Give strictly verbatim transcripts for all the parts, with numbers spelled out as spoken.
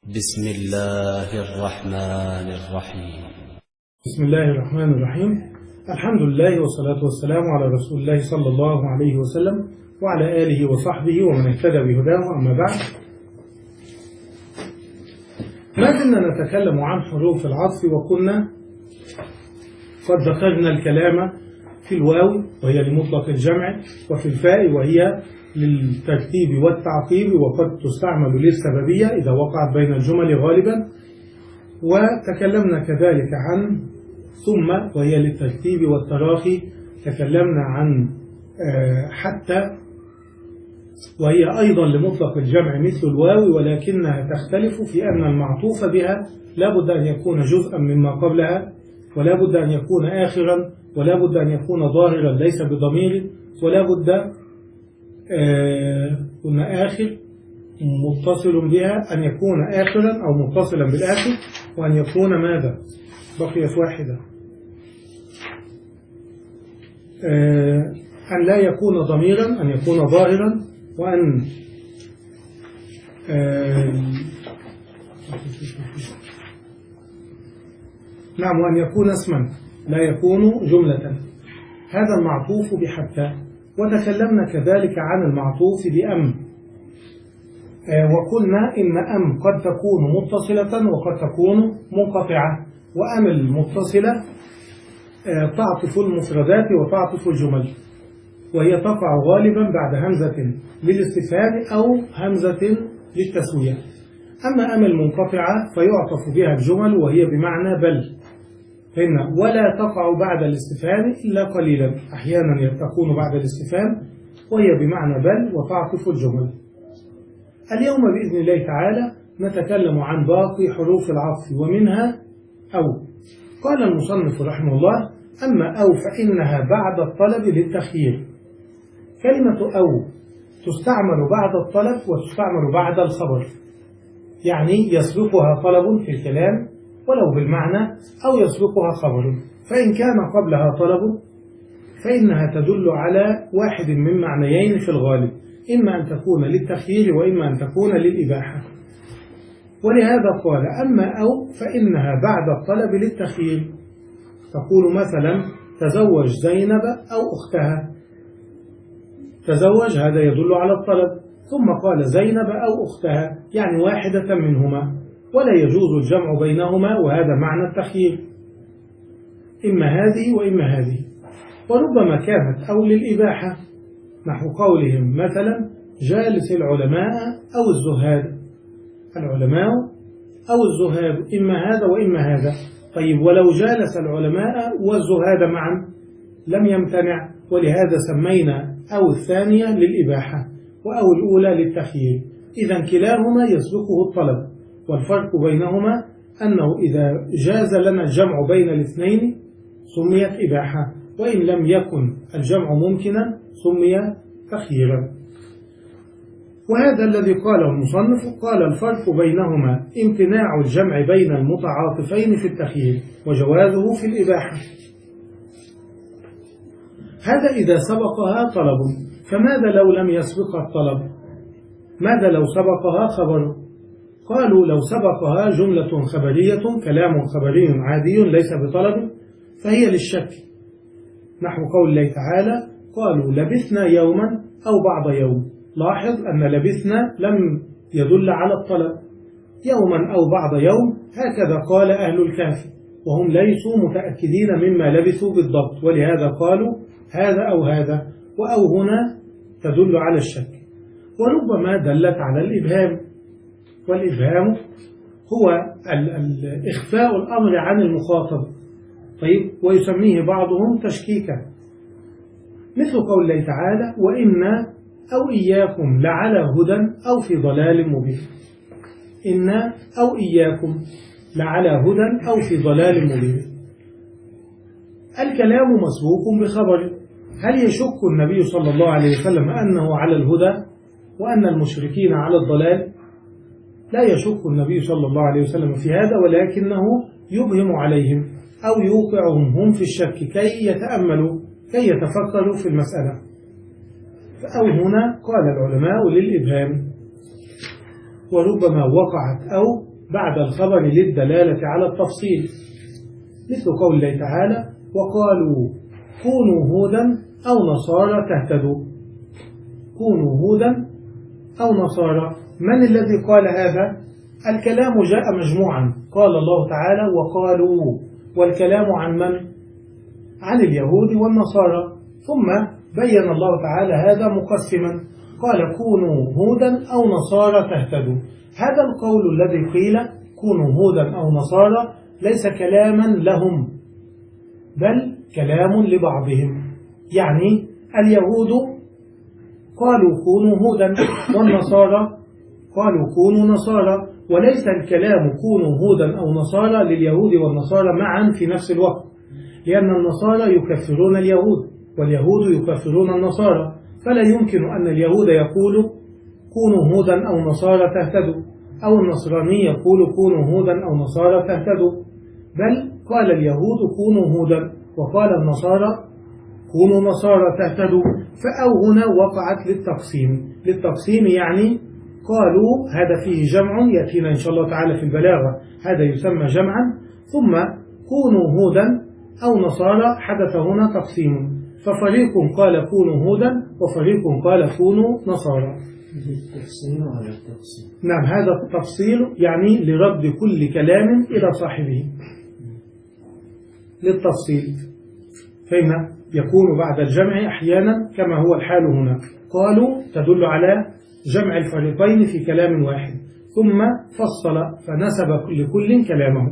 بسم الله الرحمن الرحيم. بسم الله الرحمن الرحيم. الحمد لله والصلاة والسلام على رسول الله صلى الله عليه وسلم وعلى آله وصحبه ومن اهتدى بهداه. أما بعد، ما زلنا نتكلم عن حروف العطف، وكنا قد ذكرنا الكلام في الواو وهي لمطلق الجمع، وفي الفاء وهي للترتيب والتعقيب، وقد تستعمل للسببية إذا وقعت بين الجمل غالبا. وتكلمنا كذلك عن ثم وهي للترتيب والتراخي. تكلمنا عن حتى وهي أيضا لمطلق الجمع مثل الواو، ولكنها تختلف في أن المعطوف بها لا بد أن يكون جزءا مما قبلها، ولا بد أن يكون آخرا، ولا بد أن يكون ظاهرا ليس بضمير، ولا بد قلنا آخر متصل بها أن يكون آخرا أو متصلا بالآخر، وأن يكون ماذا؟ بقيت واحدة، أن لا يكون ضميرا، أن يكون ظاهرا، وأن نعم وأن يكون اسما لا يكون جملة. هذا المعطوف بحتى. وتكلمنا كذلك عن المعطوف بأم، وقلنا إن أم قد تكون متصلة وقد تكون منقطعة، وأم المتصلة تعطف المفردات وتعطف الجمل، وهي تقع غالبا بعد همزة للاستفهام أو همزة للتسوية. أما أم المنقطعة فيعطف بها الجمل، وهي بمعنى بل، فإن ولا تقع بعد الاستفهام إلا قليلا، أحيانا تكون بعد الاستفهام وهي بمعنى بل وتعطف الجمل. اليوم بإذن الله تعالى نتكلم عن باقي حروف العطف، ومنها أو. قال المصنف رحمه الله: أما أو فإنها بعد الطلب للتخيير. كلمة أو تستعمل بعد الطلب وتستعمل بعد الخبر، يعني يسبقها طلب في الكلام ولو بالمعنى، أو يسبقها خبر. فإن كان قبلها طلب فإنها تدل على واحد من معنيين في الغالب، إما أن تكون للتخيير وإما أن تكون للإباحة. ولهذا قال: أما أو فإنها بعد الطلب للتخيير. تقول مثلا: تزوج زينب أو أختها. تزوج هذا يدل على الطلب، ثم قال زينب أو أختها، يعني واحدة منهما، ولا يجوز الجمع بينهما، وهذا معنى التخيير، إما هذه وإما هذه. وربما كانت أو للإباحة، نحو قولهم مثلا: جالس العلماء أو الزهاد. العلماء أو الزهاد، إما هذا وإما هذا. طيب، ولو جالس العلماء والزهاد معا لم يمتنع، ولهذا سمينا أو الثانية للإباحة وأو الأولى للتخيير. إذن كلاهما يسبقه الطلب، والفرق بينهما أنه إذا جاز لنا الجمع بين الاثنين سميت إباحة، وإن لم يكن الجمع ممكنا سمي تخييرا. وهذا الذي قاله المصنف. قال: الفرق بينهما امتناع الجمع بين المتعاطفين في التخيير، وجوازه في الإباحة. هذا إذا سبقها طلب. فماذا لو لم يسبقها الطلب؟ ماذا لو سبقها خبر؟ قالوا: لو سبقها جملة خبرية، كلام خبري عادي ليس بطلب، فهي للشك، نحو قول الله تعالى: قالوا لبثنا يوما أو بعض يوم. لاحظ أن لبثنا لم يدل على الطلب، يوما أو بعض يوم هكذا قال أهل الكهف، وهم ليسوا متأكدين مما لبثوا بالضبط، ولهذا قالوا هذا أو هذا، وأو هنا تدل على الشك. وربما دلت على الإبهام، والإبهام هو إخفاء الأمر عن المخاطب. طيب، ويسميه بعضهم تشكيكا، مثل قول الله تعالى: وإنا أو إياكم لعلى هدى أو في ضلال مبين. إنا أو إياكم لعلى هدى أو في ضلال مبين. الكلام مسبوق بخبر. هل يشك النبي صلى الله عليه وسلم أنه على الهدى وأن المشركين على الضلال؟ لا يشك النبي صلى الله عليه وسلم في هذا، ولكنه يبهم عليهم أو يوقعهم هم في الشك كي يتأملوا، كي يتفكروا في المسألة. أو هنا قال العلماء للإبهام. وربما وقعت أو بعد الخبر للدلالة على التفصيل، مثل قول الله تعالى وقالوا كونوا هودا أو نصارى تهتدوا. كونوا هودا أو نصارى، من الذي قال هذا؟ الكلام جاء مجموعا، قال الله تعالى وقالوا، والكلام عن من؟ عن اليهود والنصارى، ثم بين الله تعالى هذا مقسما، قال كونوا هودا أو نصارى تهتدوا. هذا القول الذي قيل كونوا هودا أو نصارى ليس كلاما لهم، بل كلام لبعضهم. يعني اليهود قالوا كونوا هودا، والنصارى قالوا كونوا نصارى، وليس الكلام كونوا هودا أو نصارى لليهود والنصارى معا في نفس الوقت، لأن النصارى يكفرون اليهود واليهود يكفرون النصارى، فلا يمكن أن اليهود يقولوا كونوا هودا أو نصارى تهتدوا، أو النصراني يقول كونوا هودا أو نصارى تهتدوا، بل قال اليهود كونوا هودا وقال النصارى كونوا نصارى تهتدوا. فأو هنا وقعت للتقسيم، للتقسيم يعني قالوا، هذا فيه جمع يأتينا إن شاء الله تعالى في البلاغة، هذا يسمى جمعا، ثم كونوا هودا أو نصارى حدث هنا تقسيم، ففريق قال كونوا هودا وفريق قال كونوا نصارى. نعم، هذا التفصيل يعني لرد كل كلام إلى صاحبه للتفصيل، فإن يكون بعد الجمع أحيانا كما هو الحال هنا. قالوا تدل على جمع الفريقين في كلام واحد، ثم فصل فنسب لكل كلامه.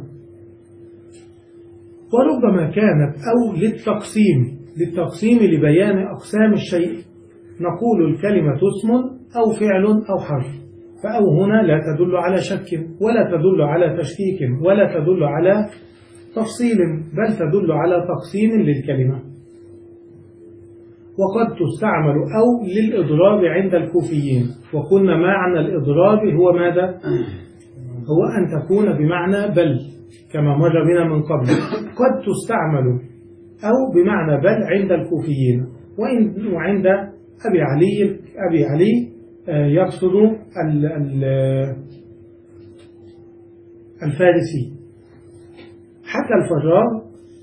وربما كانت أو للتقسيم، للتقسيم لبيان أقسام الشيء، نقول الكلمة اسم أو فعل أو حرف، فأو هنا لا تدل على شك ولا تدل على تشكيك ولا تدل على تفصيل، بل تدل على تقسيم للكلمة. وقد تستعمل أو للإضراب عند الكوفيين، وقلنا معنى الإضراب هو ماذا؟ هو أن تكون بمعنى بل كما مر بنا من قبل. قد تستعمل أو بمعنى بل عند الكوفيين، وعند أبي علي أبي علي يقصد الفارسي. حكى الفراء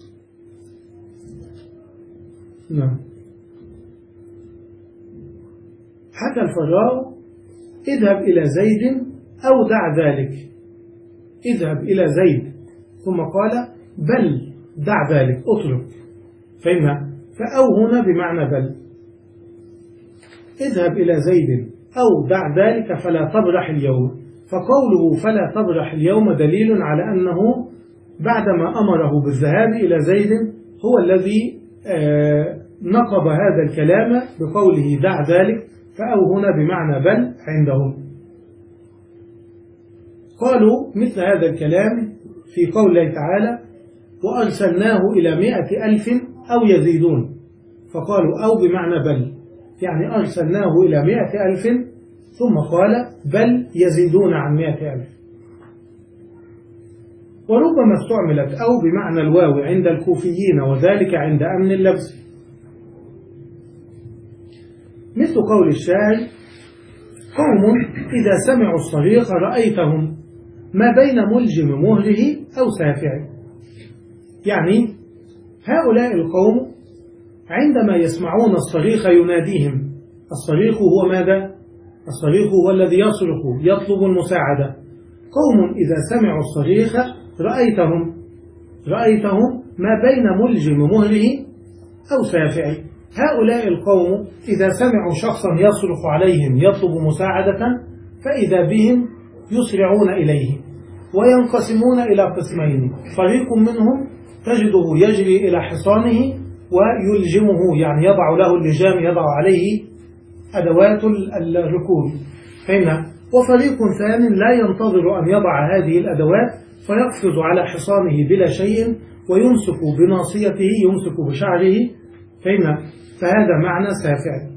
نعم حكى الفراء اذهب إلى زيد أو دع ذلك، اذهب إلى زيد ثم قال بل دع ذلك اترك، فإنها فأو هنا بمعنى بل، اذهب إلى زيد أو دع ذلك فلا تبرح اليوم. فقوله فلا تبرح اليوم دليل على أنه بعدما أمره بالذهاب إلى زيد هو الذي نقب هذا الكلام بقوله دع ذلك، فأو هنا بمعنى بل عندهم. قالوا مثل هذا الكلام في قول الله تعالى وأرسلناه إلى مئة ألف أو يزيدون، فقالوا أو بمعنى بل، يعني أرسلناه إلى مئة ألف ثم قال بل يزيدون عن مئة ألف. وربما استعملت أو بمعنى الواو عند الكوفيين، وذلك عند أمن اللبس، مثل قول الشاعر قوم إذا سمعوا الصريخ رأيتهم ما بين ملجم مهره أو سافع. يعني هؤلاء القوم عندما يسمعون الصريخ يناديهم. الصريخ هو ماذا؟ الصريخ هو الذي يصرخ يطلب المساعدة. قوم إذا سمعوا الصريخ رأيتهم رأيتهم ما بين ملجم مهره أو سافع. هؤلاء القوم إذا سمعوا شخصا يصرخ عليهم يطلب مساعدة فإذا بهم يسرعون إليه، وينقسمون إلى قسمين، فريق منهم تجده يجري إلى حصانه ويلجمه، يعني يضع له اللجام، يضع عليه أدوات الركوب، فهمنا. وفريق ثاني لا ينتظر أن يضع هذه الأدوات فيقفز على حصانه بلا شيء ويمسك بناصيته، يمسك بشعره، فهمنا. فهذا معنى سافع.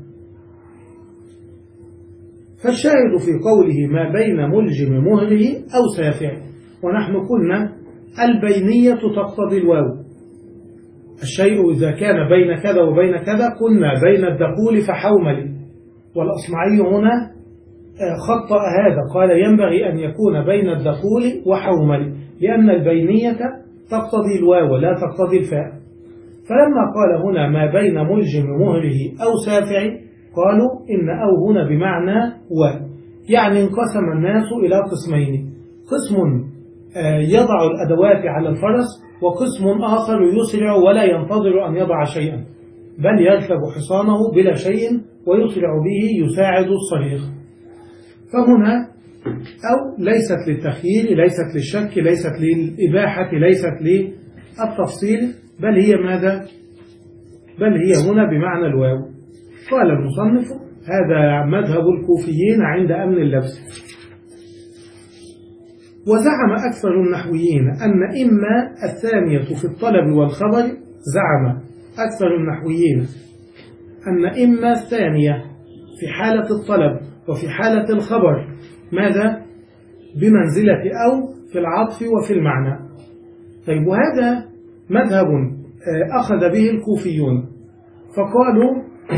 فالشاهد في قوله ما بين ملجم مهره أو سافع، ونحن قلنا البينية تقتضي الواو. الشيء إذا كان بين كذا وبين كذا قلنا بين الدخول فحومل، والأصمعي هنا خطأ هذا، قال ينبغي أن يكون بين الدخول وحومل، لأن البينية تقتضي الواو لا تقتضي الفاء. فلما قال هنا ما بين ملجم مهره أو سافع، قالوا إن أو هنا بمعنى و، يعني انقسم الناس إلى قسمين، قسم يضع الأدوات على الفرس، وقسم آخر يسرع ولا ينتظر أن يضع شيئا، بل يركب حصانه بلا شيء ويسرع به يساعد الصريخ. فهنا أو ليست للتخيير، ليست للشك، ليست للإباحة، ليست للتفصيل، بل هي ماذا؟ بل هي هنا بمعنى الواو. قال المصنف هذا مذهب الكوفيين عند أمن اللبس. وزعم أكثر النحويين أن إما الثانية في الطلب والخبر، زعم أكثر النحويين أن إما الثانية في حالة الطلب وفي حالة الخبر ماذا؟ بمنزلة أو في العطف وفي المعنى. طيب، وهذا مذهب أخذ به الكوفيون، فقالوا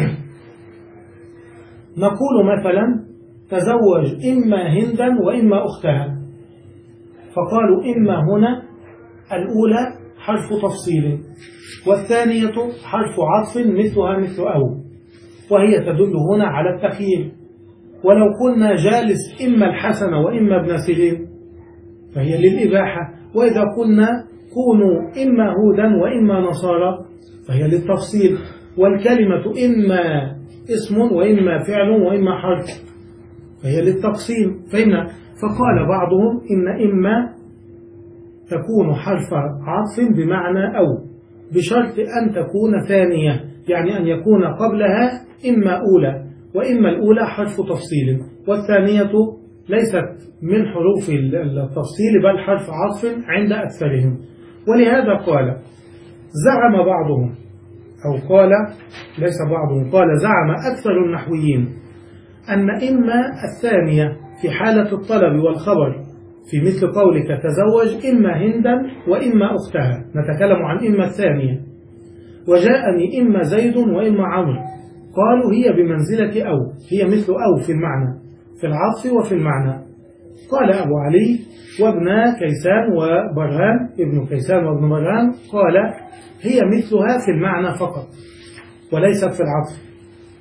نقول مثلا تزوج إما هندا وإما أختها، فقالوا إما هنا الأولى حرف تفصيل، والثانية حرف عطف مثلها مثل أو، وهي تدل هنا على التخيير. ولو قلنا جالس إما الحسن وإما ابن سيرين فهي للإباحة، وإذا قلنا كونوا إما هودا وإما نصارى فهي للتفصيل، والكلمة إما اسم وإما فعل وإما حرف فهي للتقسيم. فهمنا؟ فقال بعضهم إن إما تكون حرف عطف بمعنى أو، بشرط أن تكون ثانية، يعني أن يكون قبلها إما أولى، وإما الأولى حرف تفصيل، والثانية ليست من حروف التفصيل بل حرف عطف عند أكثرهم. ولهذا قال زعم بعضهم، أو قال ليس بعضهم، قال زعم أكثر النحويين أن إما الثانية في حالة الطلب والخبر، في مثل قولك تزوج إما هندا وإما أختها، نتكلم عن إما الثانية. وجاءني إما زيد وإما عمرو، قالوا هي بمنزلة أو، هي مثل أو في المعنى، في العطف وفي المعنى. قال أبو علي وابن كيسان وبرهان، ابن كيسان وابن برهان، قال هي مثلها في المعنى فقط وليست في العطف.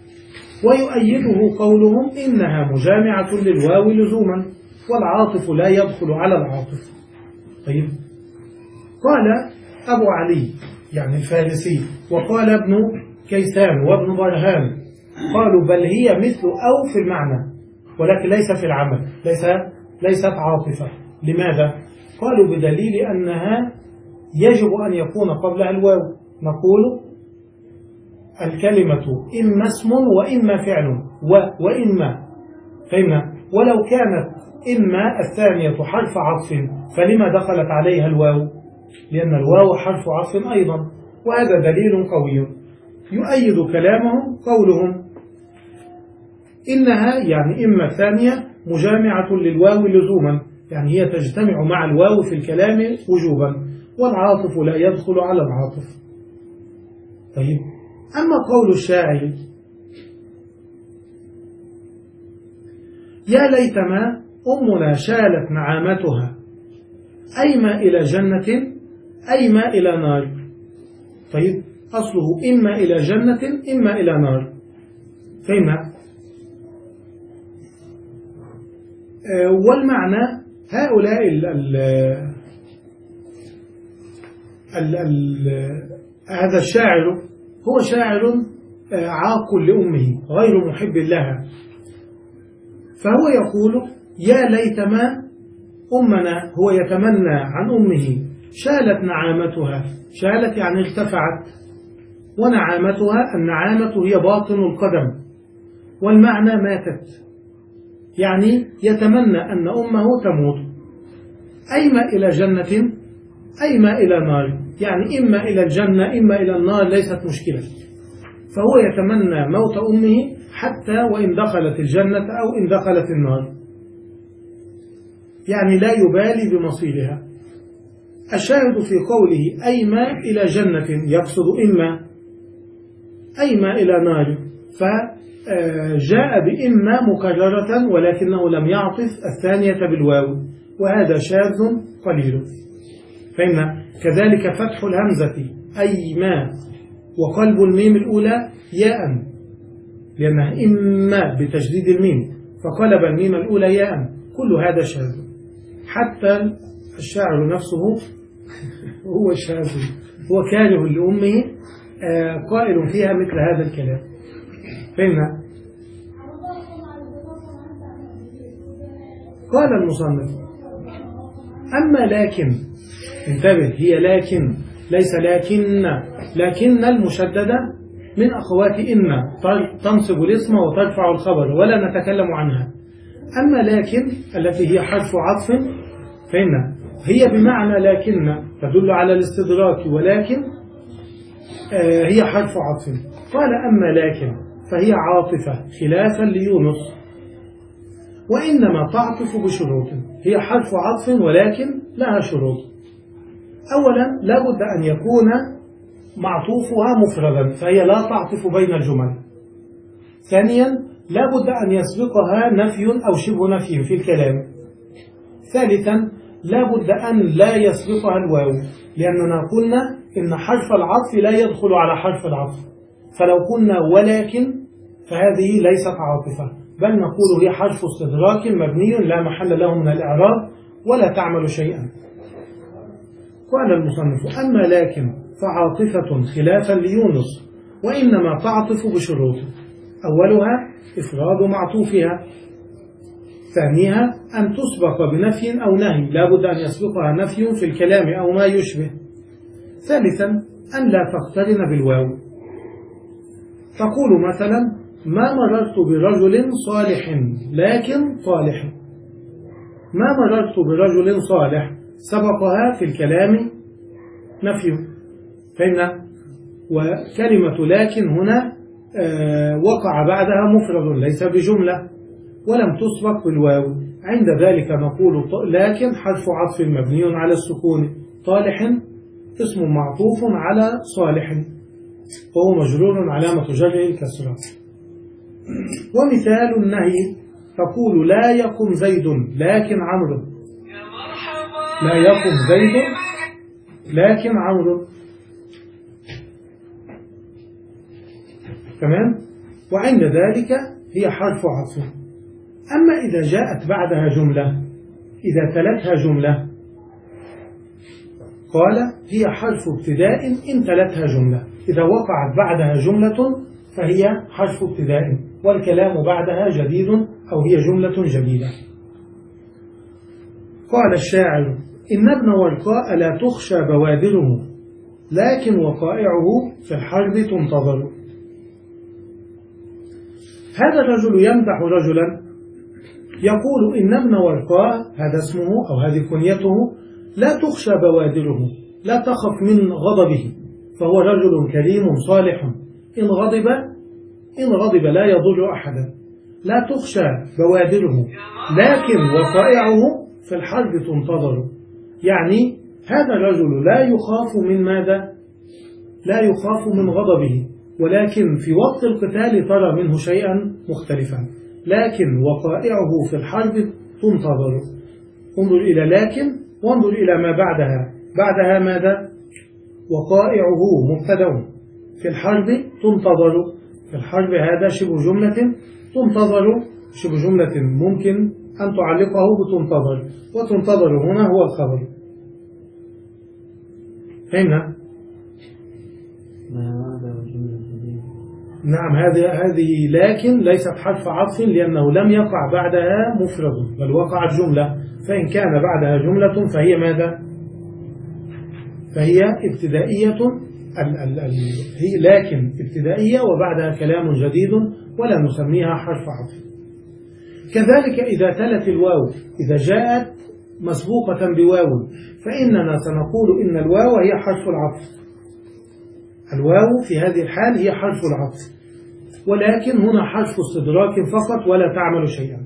ويؤيده قولهم إنها مجامعة للواو لزوما، والعاطف لا يدخل على العاطف. طيب، قال أبو علي يعني الفارسي، وقال ابن كيسان وابن برهان، قالوا بل هي مثل أو في المعنى ولكن ليس في العمل، ليس ليست عاطفة. لماذا؟ قالوا بدليل أنها يجب أن يكون قبلها الواو. نقول الكلمة إما اسم وإما فعل و وإما، فهمنا؟ ولو كانت إما الثانية حرف عطف فلما دخلت عليها الواو؟ لأن الواو حرف عطف أيضا، وهذا دليل قوي. يؤيد كلامهم قولهم إنها يعني إما الثانية مجامعة للواو لزوما، يعني هي تجتمع مع الواو في الكلام وجوبا، والعاطف لا يدخل على العاطف. طيب، أما قول الشاعر يا ليتما أمنا شالت نعامتها أيما إلى جنة أيما إلى نار. طيب، أصله إما إلى جنة إما إلى نار، فهمنا؟ آه والمعنى هؤلاء ال ال ال ال هذا الشاعر هو شاعر عاق لأمه غير محب لها، فهو يقول يا ليتما أمنا، هو يتمنى عن أمه شالت نعامتها، شالت يعني ارتفعت، ونعامتها النعامة هي باطن القدم، والمعنى ماتت، يعني يتمنى أن أمه تموت. أيما إلى جنة أيما إلى نار، يعني إما إلى الجنة إما إلى النار، ليست مشكلة. فهو يتمنى موت أمه حتى وإن دخلت الجنة أو إن دخلت النار، يعني لا يبالي بمصيرها. الشاهد في قوله أيما إلى جنة يقصد إما أيما إلى نار، جاء بإما مكررة ولكنه لم يعطف الثانية بالواو، وهذا شاذ قليل. فإن كذلك فتح الهمزة أي ما وقلب الميم الأولى ياء، لأنها إما بتجديد الميم فقلب الميم الأولى ياء، كل هذا شاذ. حتى الشاعر نفسه هو شاذ، هو كاره لأمه قائل فيها مثل هذا الكلام. فهمنا؟ قال المصنف: أما لكن، انتبه، هي لكن ليس لكن، لكن المشددة من أخوات إن تنصب الاسم وترفع الخبر ولا نتكلم عنها. أما لكن التي هي حرف عطف فإن هي بمعنى لكن تدل على الاستدراك، ولكن آه هي حرف عطف. قال: أما لكن فهي عاطفة خلافا ليونس، وإنما تعطف بشروط. هي حرف عطف ولكن لها شروط. أولا لابد أن يكون معطوفها مفردا، فهي لا تعطف بين الجمل. ثانيا لابد أن يسبقها نفي أو شبه نفي في الكلام. ثالثا لابد أن لا يسبقها الواو، لأننا قلنا إن حرف العطف لا يدخل على حرف العطف، فلو قلنا ولكن فهذه ليست عاطفة، بل نقول هي حرف استدراك مبني لا محل له من الإعراب ولا تعمل شيئا. قال المصنف: أما لكن فعاطفة خلافا ليونس، وإنما تعطف بشروط. أولها إفراد معطوفها، ثانيها أن تسبق بنفي أو نهي، لا بد أن يسبقها نفي في الكلام أو ما يشبه. ثالثا أن لا تقترن بالواو. تقول مثلا: ما مررت برجل صالح لكن طالح. ما مررت برجل صالح سبقها في الكلام نفي، فإن وكلمة لكن هنا آه وقع بعدها مفرد ليس بجملة ولم تسبق بالواو. عند ذلك نقول لكن حرف عطف مبني على السكون، طالح اسم معطوف على صالح وهو مجرور علامة جره الكسرة. ومثال النهي تقول: لا يقم زيد لكن عمرو. لا يقم زيد لكن عمرو. تمام؟ وعند ذلك هي حرف عطف. أما إذا جاءت بعدها جملة، إذا تلتها جملة، قال: هي حرف ابتداء إن تلتها جملة. إذا وقعت بعدها جملة فهي حرف ابتداء، والكلام بعدها جديد أو هي جملة جديدة. قال الشاعر: إن ابن ورقاء لا تخشى بوادره، لكن وقائعه في الحرب تنتظر. هذا الرجل يمدح رجلا يقول: إن ابن ورقاء، هذا اسمه أو هذه كنيته، لا تخشى بوادره، لا تخف من غضبه، فهو رجل كريم صالح، إن غضب إن غضب لا يضر أحدا. لا تخشى بوادره لكن وقائعه في الحرب تنتظر، يعني هذا الرجل لا يخاف من ماذا؟ لا يخاف من غضبه، ولكن في وقت القتال ترى منه شيئا مختلفا. لكن وقائعه في الحرب تنتظر. انظر إلى لكن وانظر إلى ما بعدها. بعدها ماذا؟ وقائعه مبتدأ، في الحرب تنتظر. في الحرب هذا شبه جملة، تنتظر شبه جملة ممكن أن تعلقه بتنتظر، وتنتظر هنا هو الخبر. فهمنا؟ نعم، هذه هذه لكن ليست حرف عطف، لأنه لم يقع بعدها مفرد بل وقعت جملة، فإن كان بعدها جملة فهي ماذا؟ فهي ابتدائية. ال ال ال هي لكن ابتدائية وبعدها كلام جديد ولا نسميها حرف عطف. كذلك إذا تلت الواو، إذا جاءت مسبوقة بواو فإننا سنقول إن الواو هي حرف العطف. الواو في هذه الحال هي حرف العطف، ولكن هنا حرف استدراك فقط ولا تعمل شيئا.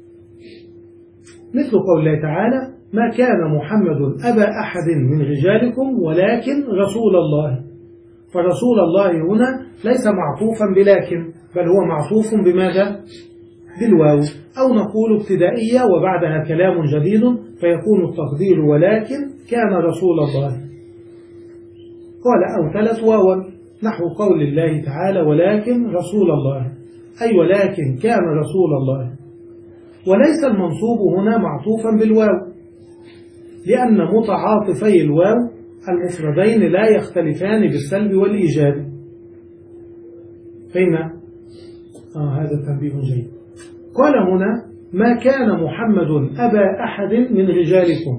مثل قول الله تعالى: ما كان محمد أبا أحد من رجالكم ولكن رسول الله. فرسول الله هنا ليس معطوفا بلكن، بل هو معطوف بماذا؟ بالواو. أو نقول ابتدائية وبعدها كلام جديد فيكون التقدير ولكن كان رسول الله. قال أو ثلاث واو نحو قول الله تعالى ولكن رسول الله، أي ولكن كان رسول الله. وليس المنصوب هنا معطوفا بالواو، لأن متعاطفي الواو المفردين لا يختلفان بالسلب والإيجاب. فهمنا؟ آه هذا تنبيه جيد. قال هنا ما كان محمد أبا أحد من رجالكم،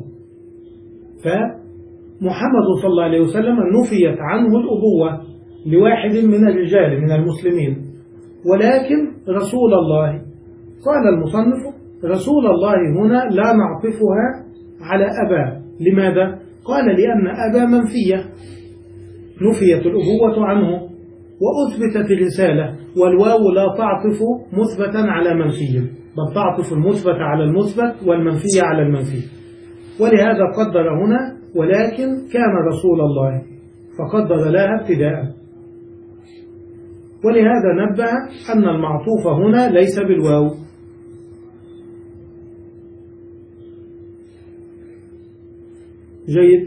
فمحمد صلى الله عليه وسلم نفيت عنه الأبوة لواحد من الرجال من المسلمين، ولكن رسول الله. قال المصنف رسول الله هنا لا نعطفها على أبا. لماذا؟ قال لأن أبا منفية، نفيت الأبوة عنه وأثبتت الرسالة، والواو لا تعطف مثبتا على منفي، بل تعطف المثبت على المثبت والمنفي على المنفي. ولهذا قدر هنا ولكن كان رسول الله، فقدر لها ابتداء. ولهذا نبه أن المعطوف هنا ليس بالواو. جيد.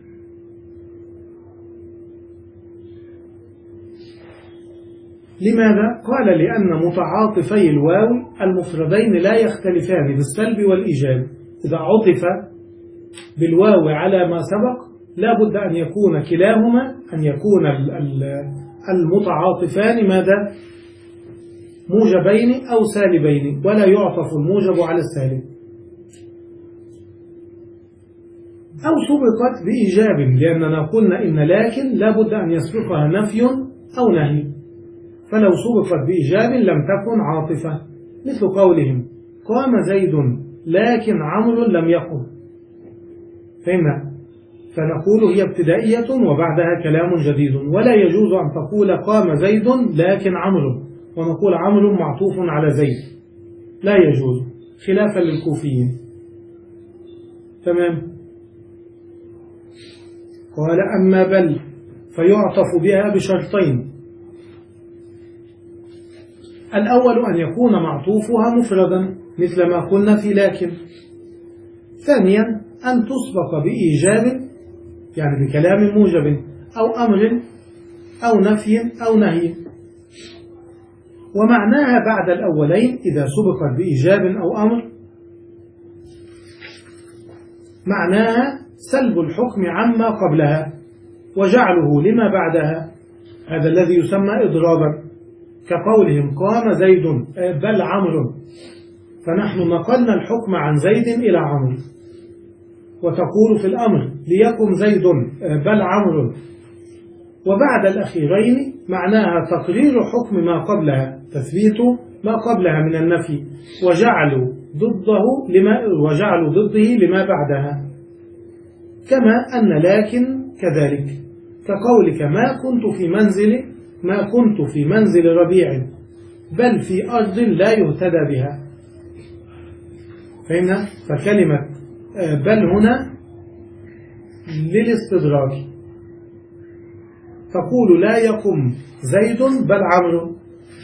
لماذا؟ قال لأن متعاطفي الواو المفردين لا يختلفان بالسلب والإيجاب. إذا عطف بالواو على ما سبق لا بد أن يكون كلاهما، أن يكون المتعاطفان ماذا؟ موجبين أو سالبين، ولا يعطف الموجب على السالب. أو سبقت بإيجاب، لأننا قلنا إن لكن لا بد أن يسبقها نفي أو نهي، فلو سبقت بإيجاب لم تكن عاطفة، مثل قولهم قام زيد لكن عمرو لم يقم. فهمنا؟ فنقول هي ابتدائية وبعدها كلام جديد، ولا يجوز أن تقول قام زيد لكن عمرو ونقول عمرو معطوف على زيد، لا يجوز، خلافا للكوفيين. تمام. قال أما بل فيعطف بها بشرطين: الأول أن يكون معطوفها مفردا مثل ما قلنا في لكن. ثانيا أن تسبق بإيجاب، يعني بكلام موجب أو أمر أو نفي أو نهي. ومعناها بعد الأولين إذا سبقت بإيجاب أو أمر معناها سلب الحكم عما قبلها وجعله لما بعدها، هذا الذي يسمى إضرابا، كقولهم قام زيد بل عمرو، فنحن نقلنا الحكم عن زيد إلى عمرو. وتقول في الأمر ليكن زيد بل عمرو، وبعد الأخيرين معناها تقرير حكم ما قبلها، تثبيت ما قبلها من النفي، وجعلوا ضده لما وجعلوا ضده لما بعدها. كما أن لكن كذلك، كقولك ما كنت في منزل ما كنت في منزل ربيع بل في أرض لا يهتدى بها. فهمنا؟ فكلمة بل هنا للاستدراك، تقول لا يقم زيد بل عمرو.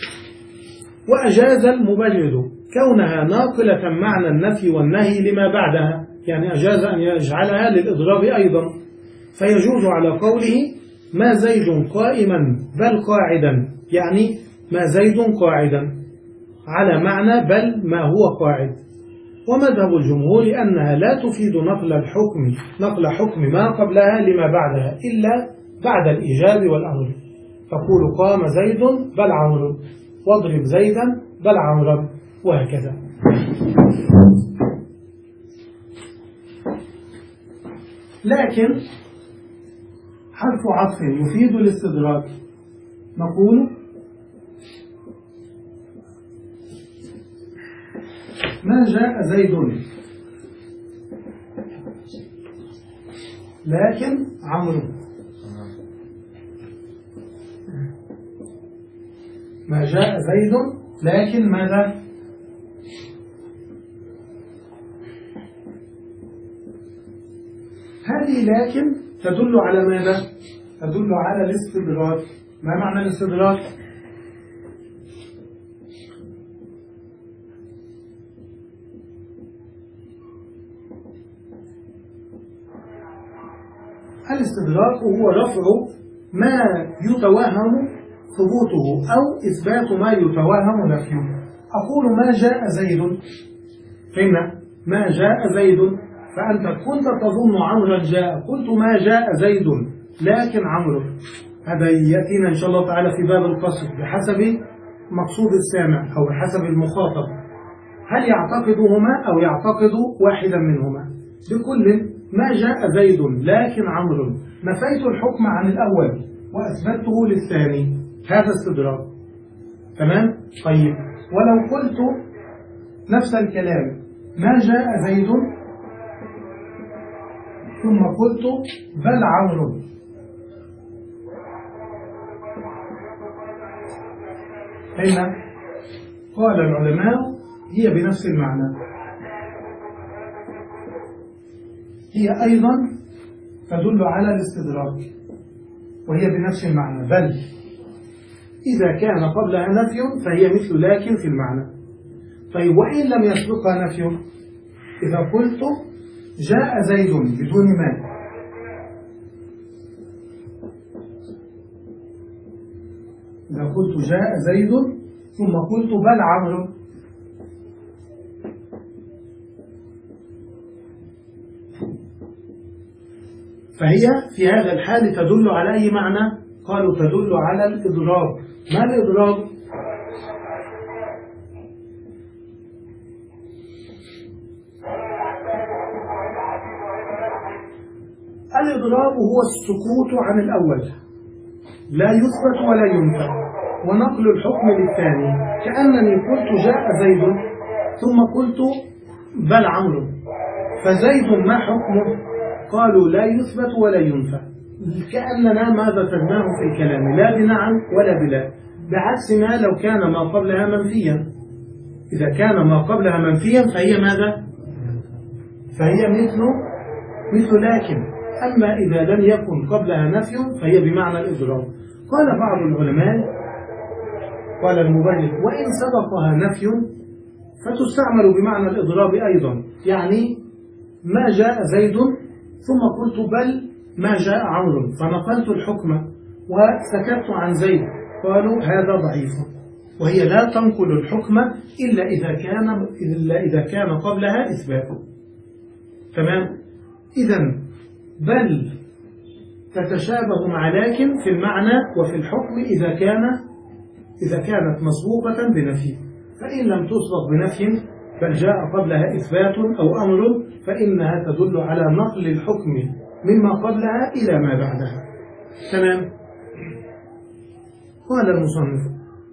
وأجاز المبرد كونها ناقلة معنى النفي والنهي لما بعدها، يعني أجاز أن يجعلها للإضراب أيضا، فيجوز على قوله ما زيد قائما بل قاعدا، يعني ما زيد قاعدا، على معنى بل ما هو قاعد. ومذهب الجمهور أنها لا تفيد نقل الحكم نقل حكم ما قبلها لما بعدها إلا بعد الإيجاب والأمر، تقول قام زيد بل عمرو، واضرب زيدا بل عمرو، وهكذا. لكن حرف عطف يفيد الاستدراك، نقول ما جاء زيد لكن عمرو، ما جاء زيد لكن ماذا؟ هذه لكن تدل على ماذا؟ تدل على الاستدراك. ما معنى الاستدراك؟ الاستدراك هو رفع ما يتوهم ثبوته أو إثبات ما يتوهم نفيه. أقول ما جاء زيد، فهمنا؟ ما جاء زيد، فأنت كنت تظن عمرا جاء، قلت ما جاء زيد لكن عمرو. هذا يأتينا إن شاء الله تعالى في باب القصر بحسب مقصود السامع أو بحسب المخاطب، هل يعتقدهما أو يعتقد واحدا منهما. بكل ما جاء زيد لكن عمرو، نفيت الحكم عن الأول وأثبته للثاني، هذا استدراك. تمام؟ طيب، ولو قلت نفس الكلام ما جاء زيد ثم قلت بل عمرو، هنا قال العلماء هي بنفس المعنى، هي أيضا تدل على الاستدراك وهي بنفس المعنى، بل إذا كان قبلها نفي فهي مثل لكن في المعنى. طيب، وإن لم يسبقها نفي، إذا قلت جاء زيد بدون ما، إذا قلت جاء زيد ثم قلت بل عمرو، فهي في هذا الحال تدل على أي معنى؟ قالوا تدل على الإضراب. ما الإضراب؟ الإضراب هو السكوت عن الأول، لا يثبت ولا ينفى، ونقل الحكم للثاني، كأنني قلت جاء زيد ثم قلت بل عمرو، فزيد ما حكمه؟ قالوا لا يثبت ولا ينفى، كأننا ما ذكرناه في الكلام، لا بنعم ولا بلا، بعكس ما لو كان ما قبلها منفيا. إذا كان ما قبلها منفيا فهي ماذا؟ فهي مثل مثل لكن. أما إذا لم يكن قبلها نفي فهي بمعنى الإضراب. قال بعض العلماء، قال المبين وإن سبقها نفي فتستعمل بمعنى الإضراب أيضا، يعني ما جاء زيد ثم قلت بل ما جاء عمرو، فنقلت الحكم وسكت عن زيد، قالوا هذا ضعيف، وهي لا تنقل الحكم إلا إذا كان إلا إذا كان قبلها إثبات. تمام؟ إذن بل تتشابه مع لكن في المعنى وفي الحكم إذا كان إذا كانت مسبوقة بنفي، فإن لم تسبق بنفي بل جاء قبلها إثبات أو أمر فإنها تدل على نقل الحكم مما قبلها إلى ما بعدها. تمام؟ قال المصنف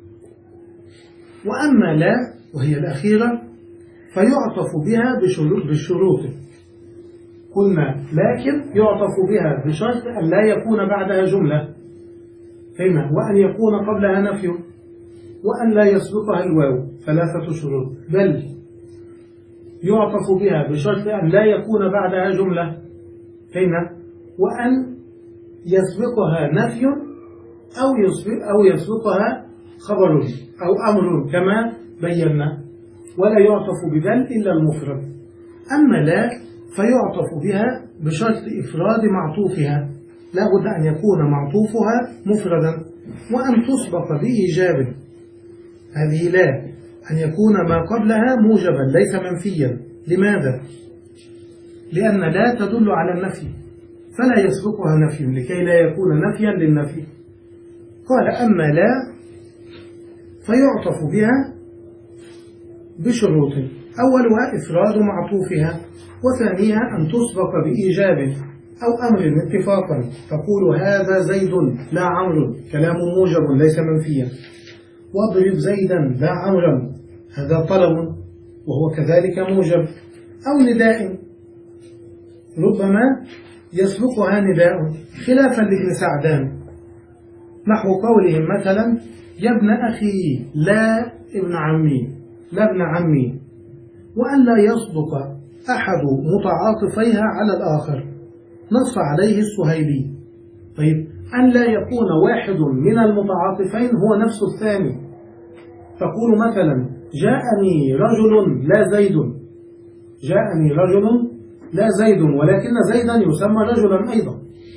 وأما لا وهي الأخيرة فيعطف بها بالشروط. قلنا لكن يعطف بها بشرط أن لا يكون بعدها جملة، فهمنا، وأن يكون قبلها نفي، وأن لا يسبقها الواو، ثلاثة شروط. بل يعطف بها بشرط أن لا يكون بعدها جملة، فهمنا، وأن يسبقها نفي أو يسبق أو يسبقها خبر أو أمر كما بينا، ولا يعطف ببل إلا المفرد. أما لا فيعطف بها بشرط إفراد معطوفها، لا بد أن يكون معطوفها مفردا، وأن تسبق بإيجاب. هذه لا أن يكون ما قبلها موجبا ليس منفيا. لماذا؟ لأن لا تدل على النفي فلا يسبقها نفي لكي لا يكون نفيا للنفي. قال أما لا فيعطف بها بشروط، أولها إفراد معطوفها، وثانيها أن تسبق بإيجاب أو أمر اتفاقا، تقول هذا زيد لا عمرو، كلام موجب ليس منفيا، واضرب زيدا لا عمرا، هذا طلب وهو كذلك موجب، أو نداء ربما يسبقها نداء خلافا لابن سعدان، نحو قولهم مثلا يا ابن أخي لا ابن عمي، لا ابن عمي، وأن لا يصدق أحد متعاطفيها على الآخر، نص عليه السهيلي. طيب، أن لا يكون واحد من المتعاطفين هو نفس الثاني، تقول مثلا جاءني رجل لا زيد، جاءني رجل لا زيد، ولكن زيدا يسمى رجلا أيضا،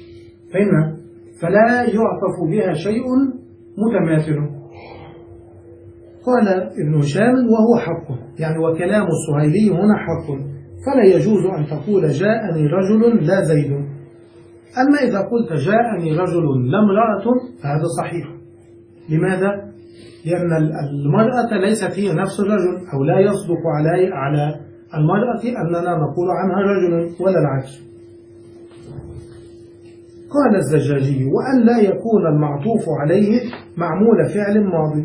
فهمنا؟ فلا يعطف بها شيء متماثل. قال ابن هشام وهو حق، يعني وكلام السهيلي هنا حق، فلا يجوز أن تقول جاءني رجل لا زيد. أما إذا قلت جاءني رجل لا امرأة فهذا صحيح. لماذا؟ لأن المرأة ليست هي نفس الرجل، أو لا يصدق علي على المرأة أننا نقول عنها رجل ولا العكس. قال الزجاجي وأن لا يكون المعطوف عليه معمول فعل ماضي.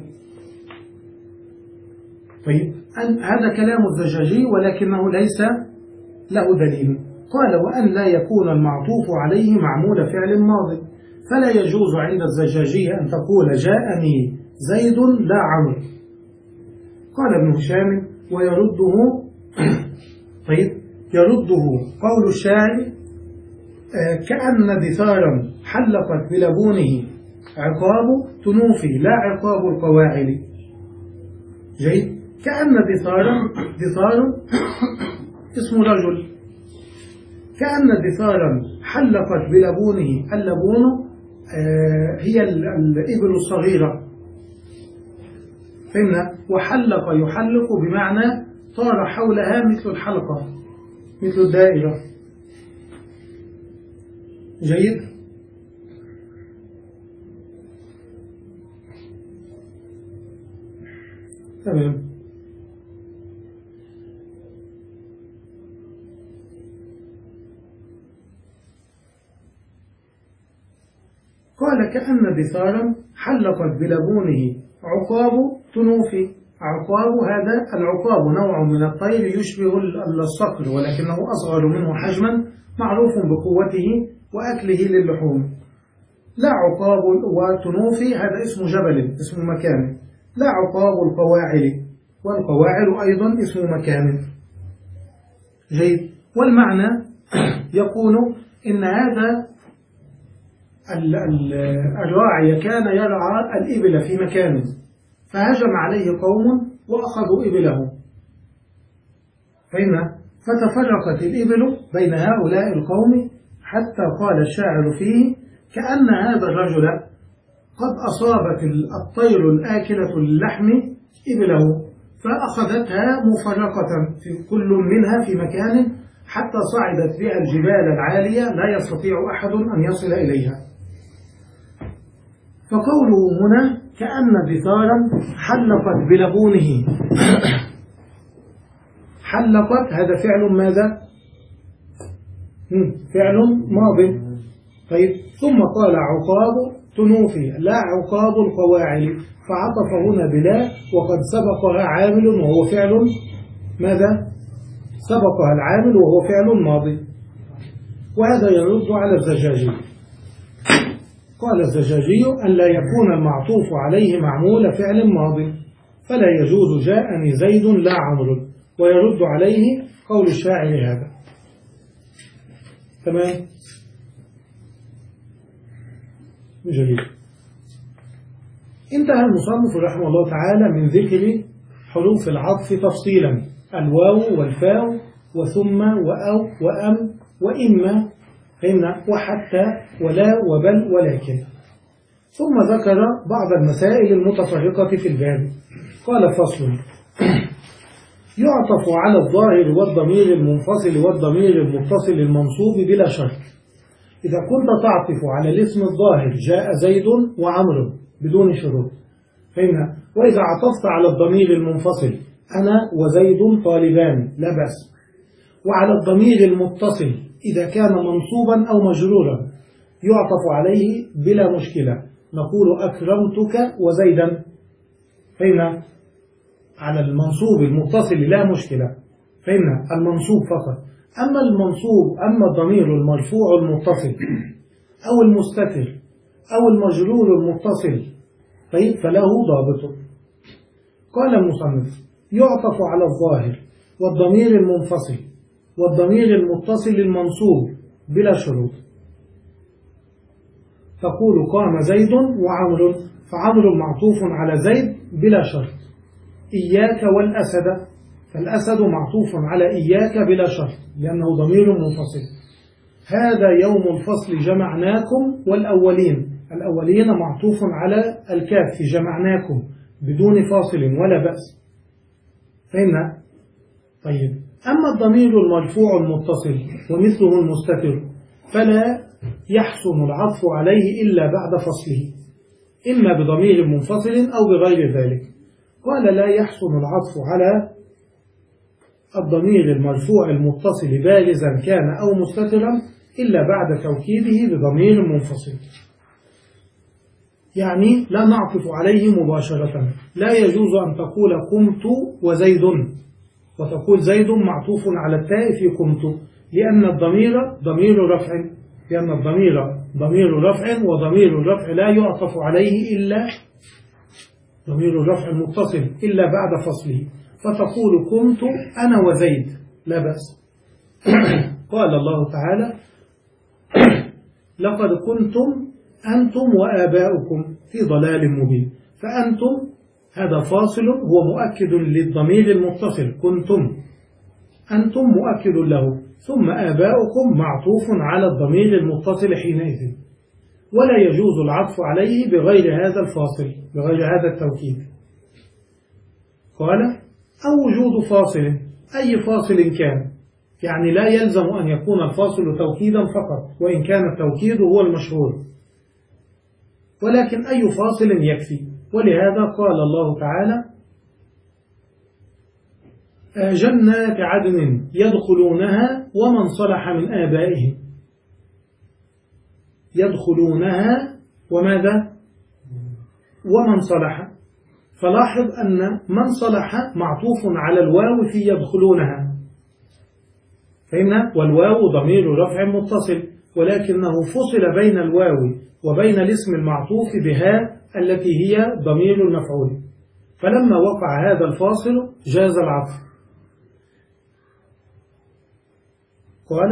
طيب هذا كلام الزجاجي ولكنه ليس له دليل. قال وأن لا يكون المعطوف عليه معمول فعل ماضي، فلا يجوز عند الزجاجي أن تقول جاءني زيد لا عمرو. قال ابن هشام ويرده طيب يرده قول الشاعر كأن دثارا حلقت بلبونه عقاب تنوفي لا عقاب القواعد. جيد. كأن دثارا دثار اسم رجل، كأن دثارا حلقت بلبونه، اللبون آه هي الإبل الصغيرة، فهمنا؟ وحلق يحلق بمعنى طار حولها مثل الحلقة مثل الدائرة. جيد. تمام. قال كأن دثارا حلقت بلبونه عقاب تنوفي. عقاب هذا العقاب نوع من الطير يشبه الصقر ولكنه أصغر منه حجما، معروف بقوته وأكله للحوم. لا عقاب وتنوفي هذا اسم جبل، اسم مكان. لا عقاب القواعد، والقواعد أيضا اسم مكان. جيد. والمعنى يكون إن هذا الراعي كان يرعى الإبل في مكان، فهجم عليه قوم وأخذوا إبله، فإن فتفرقت الإبل بين هؤلاء القوم، حتى قال الشاعر فيه كأن هذا الرجل قد أصابت الطير الآكلة للحم إبله، فأخذتها مفرقة في كل منها في مكان، حتى صعدت بها الجبال العالية لا يستطيع أحد أن يصل إليها. فقوله هنا كأن دثارا حلقت بلبونه حلقت هذا فعل ماذا؟ فعل ماضي. طيب ثم قال عقاب تنوفي لا عقاب القواعد، فعطف هنا بلا وقد سبقها عامل وهو فعل ماذا؟ سبقها العامل وهو فعل ماضي. وهذا يرد على الزجاجي. قال الزجاجي أن لا يكون المعطوف عليه معمول فعل ماضي، فلا يجوز جاءني زيد لا عمرو، ويرد عليه قول الشاعر هذا. تمام. جميل. انتهى المصنف رحمه الله تعالى من ذكر حروف العطف تفصيلا، الواو والفاء وثم وأو وأم وإما، فهمنا، وحتى ولا وبل ولكن. ثم ذكر بعض المسائل المتفرقة في الباب. قال فصل: يعطف على الظاهر والضمير المنفصل والضمير المتصل المنصوب بلا شرط. إذا كنت تعطف على الاسم الظاهر جاء زيد وعمرو بدون شروط، فهمنا. وإذا عطفت على الضمير المنفصل أنا وزيد طالبان لا بأس. وعلى الضمير المتصل إذا كان منصوبا أو مجرورا يعطف عليه بلا مشكلة، نقول أكرمتك وزيدا، فهمنا. على المنصوب المتصل لا مشكلة، فهمنا، المنصوب فقط. أما المنصوب أما الضمير المرفوع المتصل أو المستتر أو المجرور المتصل طيب فله ضابط. قال المصنف: يعطف على الظاهر والضمير المنفصل والضمير المتصل المنصوب بلا شروط. تقول قام زيد وعمر، فعمر معطوف على زيد بلا شرط. إياك والأسد، فالأسد معطوف على إياك بلا شرط لأنه ضمير منفصل. هذا يوم الفصل جمعناكم والأولين. الأولين معطوف على الكاف في جمعناكم بدون فاصل ولا بأس. فهمنا؟ طيب، أما الضمير المرفوع المتصل ومثله المستتر فلا يحسن العطف عليه إلا بعد فصله، إما بضمير منفصل أو بغير ذلك. قال لا يحسن العطف على الضمير المرفوع المتصل بارزا كان أو مستترا إلا بعد توكيده بضمير منفصل. يعني لا نعطف عليه مباشرة. لا يجوز أن تقول قمت وزيد وتقول زيد معطوف على التاء في قمت، لأن الضمير ضمير رفع لأن الضمير ضمير رفع وضمير الرفع لا يعطف عليه إلا ضمير الرفع المتصل إلا بعد فصله، فتقول قمت أنا وزيد لا بأس. قال الله تعالى لقد كنتم أنتم وآباؤكم في ضلال مبين. فأنتم هذا فاصل هو مؤكد للضمير المتصل، كنتم أنتم مؤكد له، ثم آباؤكم معطوف على الضمير المتصل حينئذ، ولا يجوز العطف عليه بغير هذا الفاصل بغير هذا التوكيد. قال أو وجود فاصل، أي فاصل كان، يعني لا يلزم أن يكون الفاصل توكيدا فقط وإن كان التوكيد هو المشهور، ولكن أي فاصل يكفي. ولهذا قال الله تعالى جنات عدن يدخلونها ومن صلح من آبائهم. يدخلونها وماذا؟ ومن صلح. فلاحظ أن من صلح معطوف على الواو في يدخلونها، فهمنا؟ والواو ضمير رفع متصل، ولكنه فصل بين الواو وبين الاسم المعطوف بها التي هي ضمير المفعول، فلما وقع هذا الفاصل جاز العطف. قال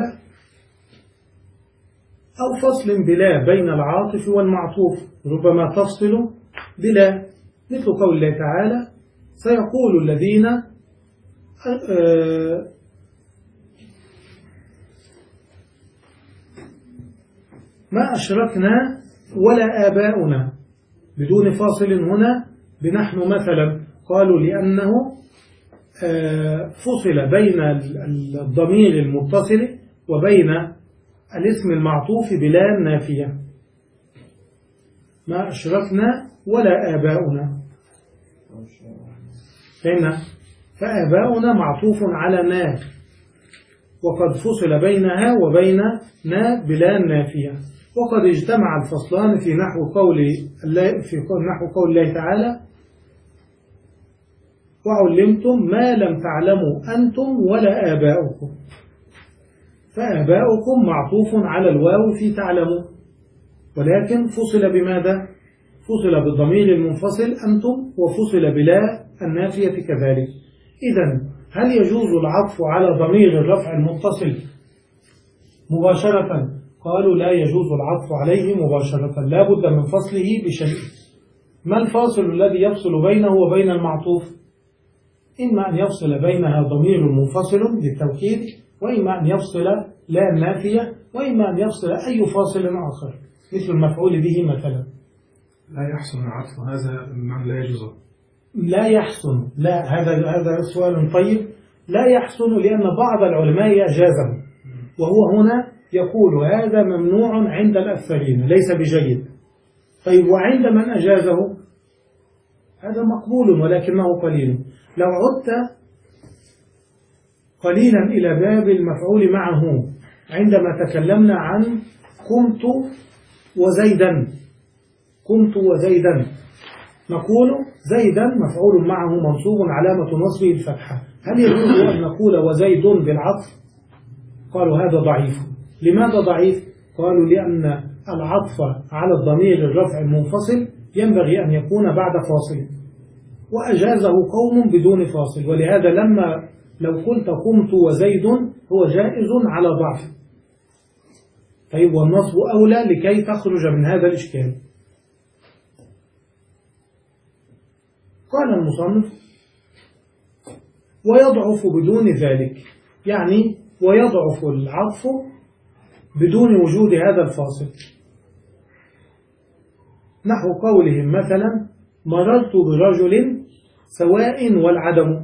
أو فصل بلا بين العاطف والمعطوف، ربما تفصل بلا، مثل قول الله تعالى سيقول الذين ما أشركنا ولا آباؤنا، بدون فاصل هنا بنحن مثلا، قالوا لأنه فصل بين الضمير المتصل وبين الاسم المعطوف بلا النافية. ما أشركنا ولا آباؤنا، فإن فآباؤنا معطوف على نا، وقد فصل بينها وبين نا بلا النافية. وقد اجتمع الفصلان في نحو قول الله في نحو قول الله تعالى وعلمتم ما لم تعلموا أنتم ولا آباؤكم. فآباؤكم معطوف على الواو في تعلموا، ولكن فصل بماذا؟ فصل بالضمير المنفصل أنتم، وفصل بلا النافية كذلك. إذن هل يجوز العطف على ضمير الرفع المتصل مباشرة؟ قالوا لا يجوز العطف عليه مباشرة، لا بد من فصله بشيء. ما الفاصل الذي يفصل بينه وبين المعطوف؟ إما أن يفصل بينها ضمير منفصل للتوكيد، وإما أن يفصل لا النافية، وإما أن يفصل أي فاصل آخر مثل المفعول به مثلا. لا يحسن العطف، هذا معنى لا يجوز. لا يحسن، لا، هذا هذا سؤال طيب. لا يحسن لأن بعض العلماء أجازه، وهو هنا يقول هذا ممنوع عند الأكثرين ليس بجيد. طيب وعند من أجازه؟ هذا مقبول ولكنه قليل. لو عدت قليلا إلى باب المفعول معه عندما تكلمنا عن قمت وزيدا، قمت وزيدا نقول زيدا مفعول معه منصوب علامة نصبه الفتحة. هل يجوز أن نقول وزيد بالعطف؟ قالوا هذا ضعيف. لماذا ضعيف؟ قالوا لأن العطف على الضمير الرفع المنفصل ينبغي أن يكون بعد فاصل، وأجازه قوم بدون فاصل، ولهذا لما لو قلت قمت وزيد هو جائز على ضعف. طيب والنصب أولى لكي تخرج من هذا الإشكال. قال المصنف ويضعف بدون ذلك، يعني ويضعف العطف بدون وجود هذا الفاصل، نحو قولهم مثلا مررت برجل سواء والعدم.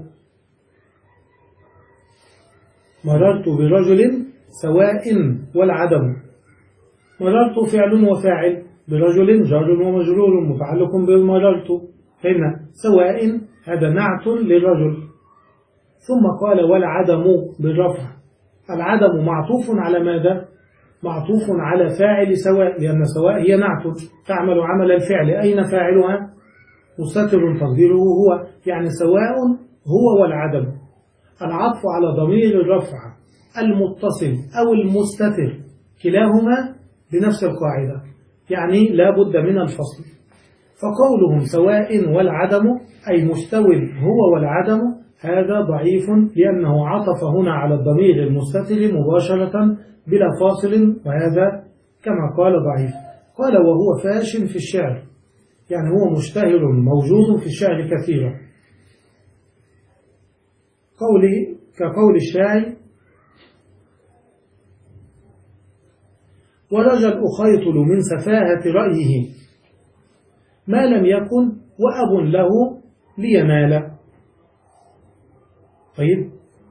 مررت برجل سواء والعدم. مررت فعل وفاعل، برجل جار ومجرور متعلق بمررت، فإن سواء هذا نعت للرجل. ثم قال والعدم بالرفع. العدم معطوف على ماذا؟ معطوف على فاعل سواء، لأن سواء هي نعت تعمل عمل الفعل. أين فاعلها؟ مستتر تقديره هو، يعني سواء هو والعدم. العطف على ضمير الرفع المتصل أو المستتر كلاهما بنفس القاعدة، يعني لا بد من الفصل. فقولهم سواء والعدم أي مستوي هو والعدم هذا ضعيف، لأنه عطف هنا على الضمير المستتر مباشرة بلا فاصل، وهذا كما قال ضعيف. قال وهو فاش في الشعر، يعني هو مشتهر موجود في الشعر كثيرا. قولي كقول الشاعر ورجل أخيطل من سفاهة رأيه ما لم يكن وأب له لينال. طيب،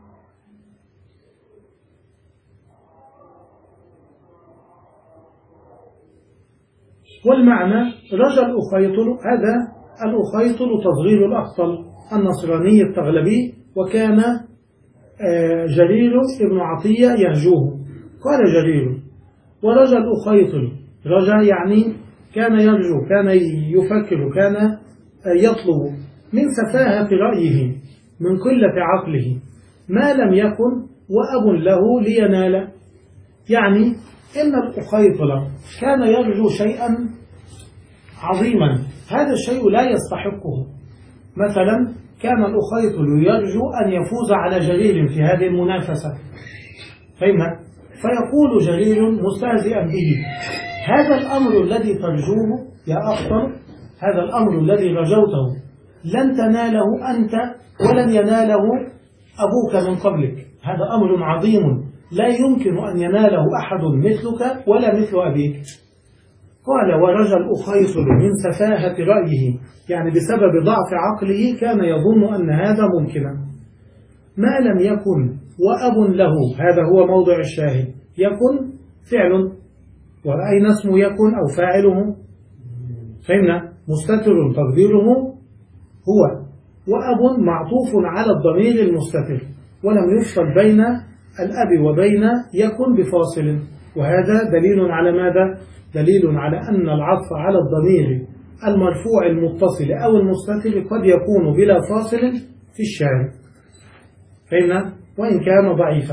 والمعنى رجل أخيطل، هذا الأخيطل تصغير الأخطل النصراني التغلبي، وكان جرير ابن عطية يهجوه. قال جرير ورجل أخيطل، رجع يعني كان يرجو، كان يفكر، كان يطلب من سفاهة رأيه، من قلة عقله، ما لم يكن وأب له لينال. يعني إن الأخيطل كان يرجو شيئا عظيما، هذا الشيء لا يستحقه. مثلا كان الأخيطل يرجو أن يفوز على جرير في هذه المنافسة، فهمت؟ فيقول جرير مستهزئا به هذا الأمر الذي ترجوه يا أخطل، هذا الأمر الذي رجوته لن تناله أنت ولن يناله أبوك من قبلك، هذا أمر عظيم لا يمكن أن يناله أحد مثلك ولا مثل أبيك. قال ورجل أخيطل من سفاهة رأيه، يعني بسبب ضعف عقله كان يظن أن هذا ممكنا. ما لم يكن وأب له، هذا هو موضع الشاهد. يكن فعل، وأين اسم يكن أو فاعله؟ فإن مستتر تقديره هو، وأب معطوف على الضمير المستتر، ولم يفصل بين الأب وبين يكن بفاصل، وهذا دليل على ماذا؟ دليل على أن العطف على الضمير المرفوع المتصل أو المستتر قد يكون بلا فاصل في الشارع، فإن وإن كان ضعيفا.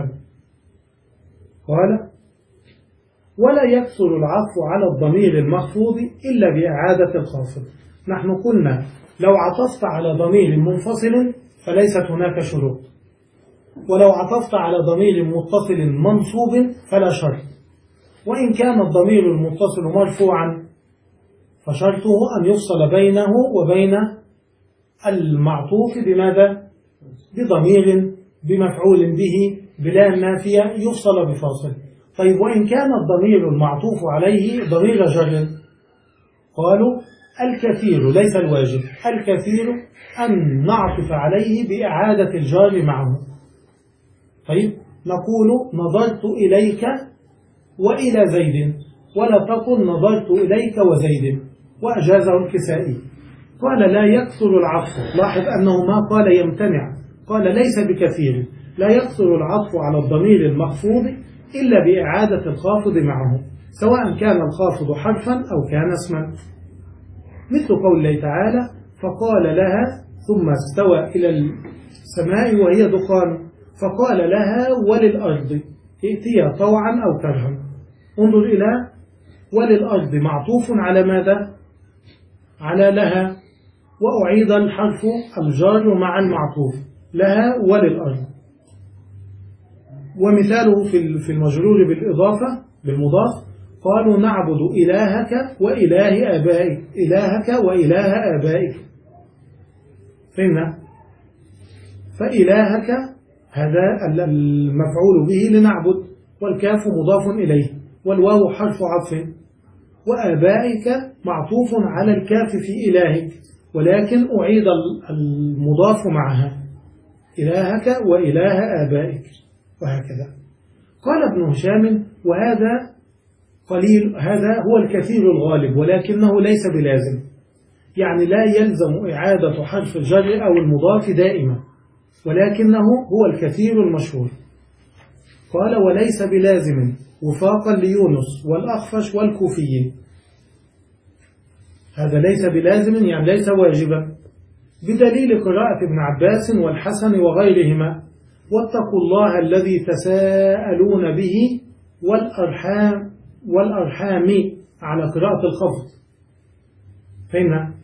قال ولا يكثر العطف على الضمير المخفوض إلا بإعادة الخافض. نحن قلنا لو عطفت على ضمير منفصل فليست هناك شروط، ولو عطفت على ضمير متصل منصوب فلا شرط، وإن كان الضمير المتصل مرفوعا فشرطه أن يفصل بينه وبين المعطوف بماذا؟ بضمير بمفعول به بلا نافية يفصل بفاصل. طيب وإن كان الضمير المعطوف عليه ضمير جر، قالوا الكثير ليس الواجب، الكثير أن نعطف عليه بإعادة الجار معه. طيب نقول نظرت إليك وإلى زيد، ولا تقل نظرت إليك وزيد، وأجازه الكسائي. قال لا يكثر العطف، لاحظ أنه ما قال يمتنع، قال ليس بكثير، لا يكثر العطف على الضمير المخفوض إلا بإعادة الخافض معه، سواء كان الخافض حرفا أو كان اسما، مثل قول الله تعالى فقال لها ثم استوى إلى السماء وهي دخان، فقال لها وللأرض ائتيا طوعا أو كرها. انظر إلى وللأرض معطوف على ماذا؟ على لها، وأعيد الحرف الجار مع المعطوف لها وللأرض. ومثاله في المجرور بالإضافة بالمضاف قالوا نعبد إلهك وإله آبائك، إلهك وإله آبائك، فهمنا؟ فإلهك هذا المفعول به لنعبد، والكاف مضاف إليه، والواو حرف عطف، وآبائك معطوف على الكاف في إلهك، ولكن أعيد المضاف معها، إلهك وإله آبائك، وهكذا. قال ابن هشام: وهذا قليل، هذا هو الكثير الغالب، ولكنه ليس بلازم، يعني لا يلزم إعادة حرف الجر أو المضاف دائما، ولكنه هو الكثير المشهور. قال: وليس بلازم وفاقا ليونس والأخفش والكوفي. هذا ليس بلازم يعني ليس واجبا، بدليل قراءة ابن عباس والحسن وغيرهما: واتقوا الله الذي تساءلون به والأرحام والأرحام على قراءة الخفض. فهمنا؟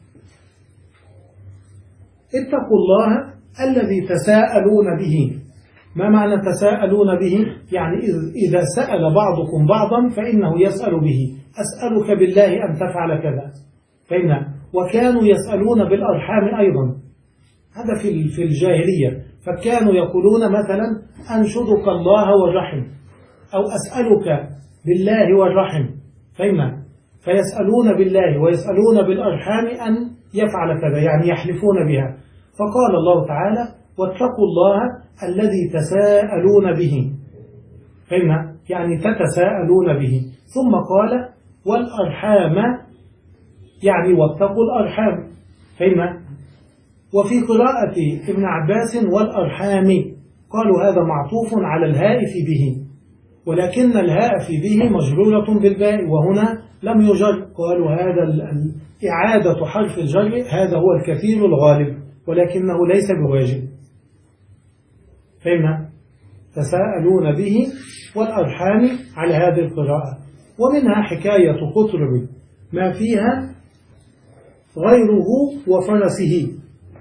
اتقوا الله الذي تساءلون به. ما معنى تساءلون به؟ يعني إذا سأل بعضكم بعضا فإنه يسأل به. أسألك بالله أن تفعل كذا. فهمنا؟ وكانوا يسألون بالأرحام أيضا، هذا في الجاهلية، فكانوا يقولون مثلا: أنشدك الله والرحم، أو أسألك بالله والرحم. فهمنا؟ فيسألون بالله ويسألون بالأرحام أن يفعل كذا، يعني يحلفون بها. فقال الله تعالى: واتقوا الله الذي تساءلون به. فهمنا؟ يعني تتساءلون به. ثم قال: والأرحام، يعني واتقوا الأرحام. فهمنا؟ وفي قراءة ابن عباس والأرحام قالوا هذا معطوف على الهاء في به، ولكن الهاء في به مجرورة بالباء، وهنا لم يجر. قالوا هذا إعادة حرف الجر هذا هو الكثير الغالب، ولكنه ليس بواجب. فهمنا؟ تساءلون به والأرحام على هذه القراءة. ومنها حكاية قطرب ما فيها غيره وفرسه.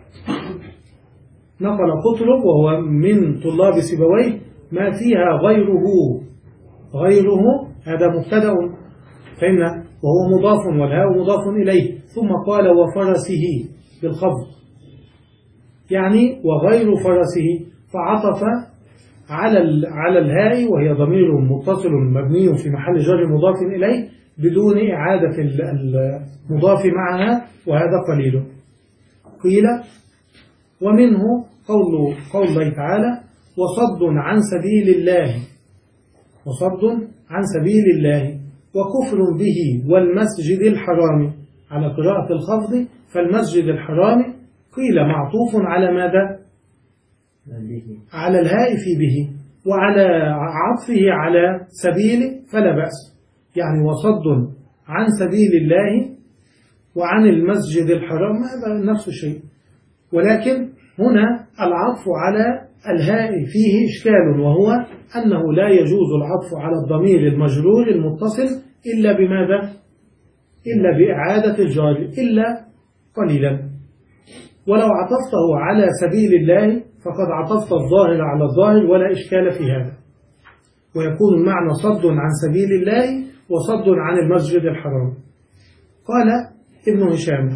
نقل قطرب وهو من طلاب سيبويه: ما فيها غيره. غيره هذا مبتدأ، فهمنا، وهو مضاف والهاء مضاف إليه. ثم قال: وفرسه بالخفض، يعني وغير فرسه، فعطف على على الهاء وهي ضمير متصل مبني في محل جر مضاف إليه بدون إعادة المضاف معها، وهذا قليل. قيل: ومنه قول قول الله تعالى: وصد عن سبيل الله، وصد عن سبيل الله وكفر به والمسجد الحرام، على قراءة الخفض. فالمسجد الحرام قيل معطوف على ماذا؟ على الهاء في به، وعلى عطفه على سبيل فلا بأس، يعني وصد عن سبيل الله وعن المسجد الحرام هذا نفس الشيء، ولكن هنا العطف على الهاء فيه إشكال، وهو أنه لا يجوز العطف على الضمير المجرور المتصل إلا بماذا؟ إلا بإعادة الجار، إلا قليلا. ولو عطفته على سبيل الله فقد عطفت الظاهر على الظاهر ولا إشكال في هذا، ويكون المعنى صد عن سبيل الله وصد عن المسجد الحرام. قال ابن هشام: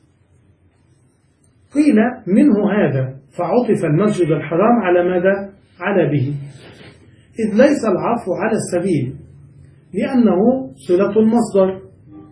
قيل منه هذا فعطف المسجد الحرام على ماذا؟ على به، إذ ليس العطف على السبيل لأنه صلة المصدر.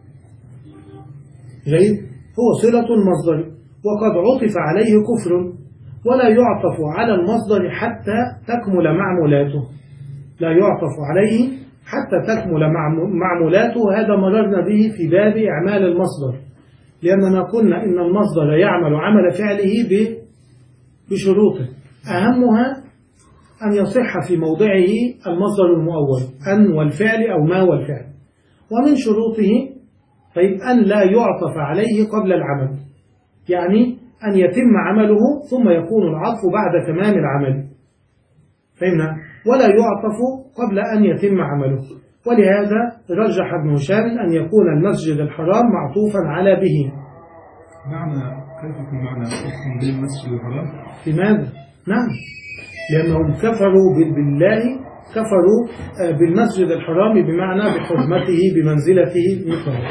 جيد، هو صلة المصدر، وقد عطف عليه كفر، ولا يعطف على المصدر حتى تكمل معمولاته، لا يعطف عليه حتى تكمل معمولاته. هذا مررنا به في باب إعمال المصدر، لأننا قلنا إن المصدر يعمل عمل فعله بشروطه، أهمها أن يصح في موضعه المصدر المؤول، أن والفعل أو ما والفعل. ومن شروطه طيب أن لا يعطف عليه قبل العمل، يعني أن يتم عمله ثم يكون العطف بعد تمام العمل. فهمنا؟ ولا يعطف قبل أن يتم عمله. ولهذا رجح ابن هشام أن يكون المسجد الحرام معطوفا على به. معنى كيف يكون معنى أخذ بالمسجد الحرام؟ لماذا؟ نعم، لأنهم كفروا بالله، كفروا بالمسجد الحرام بمعنى بحرمته بمنزلته مثله.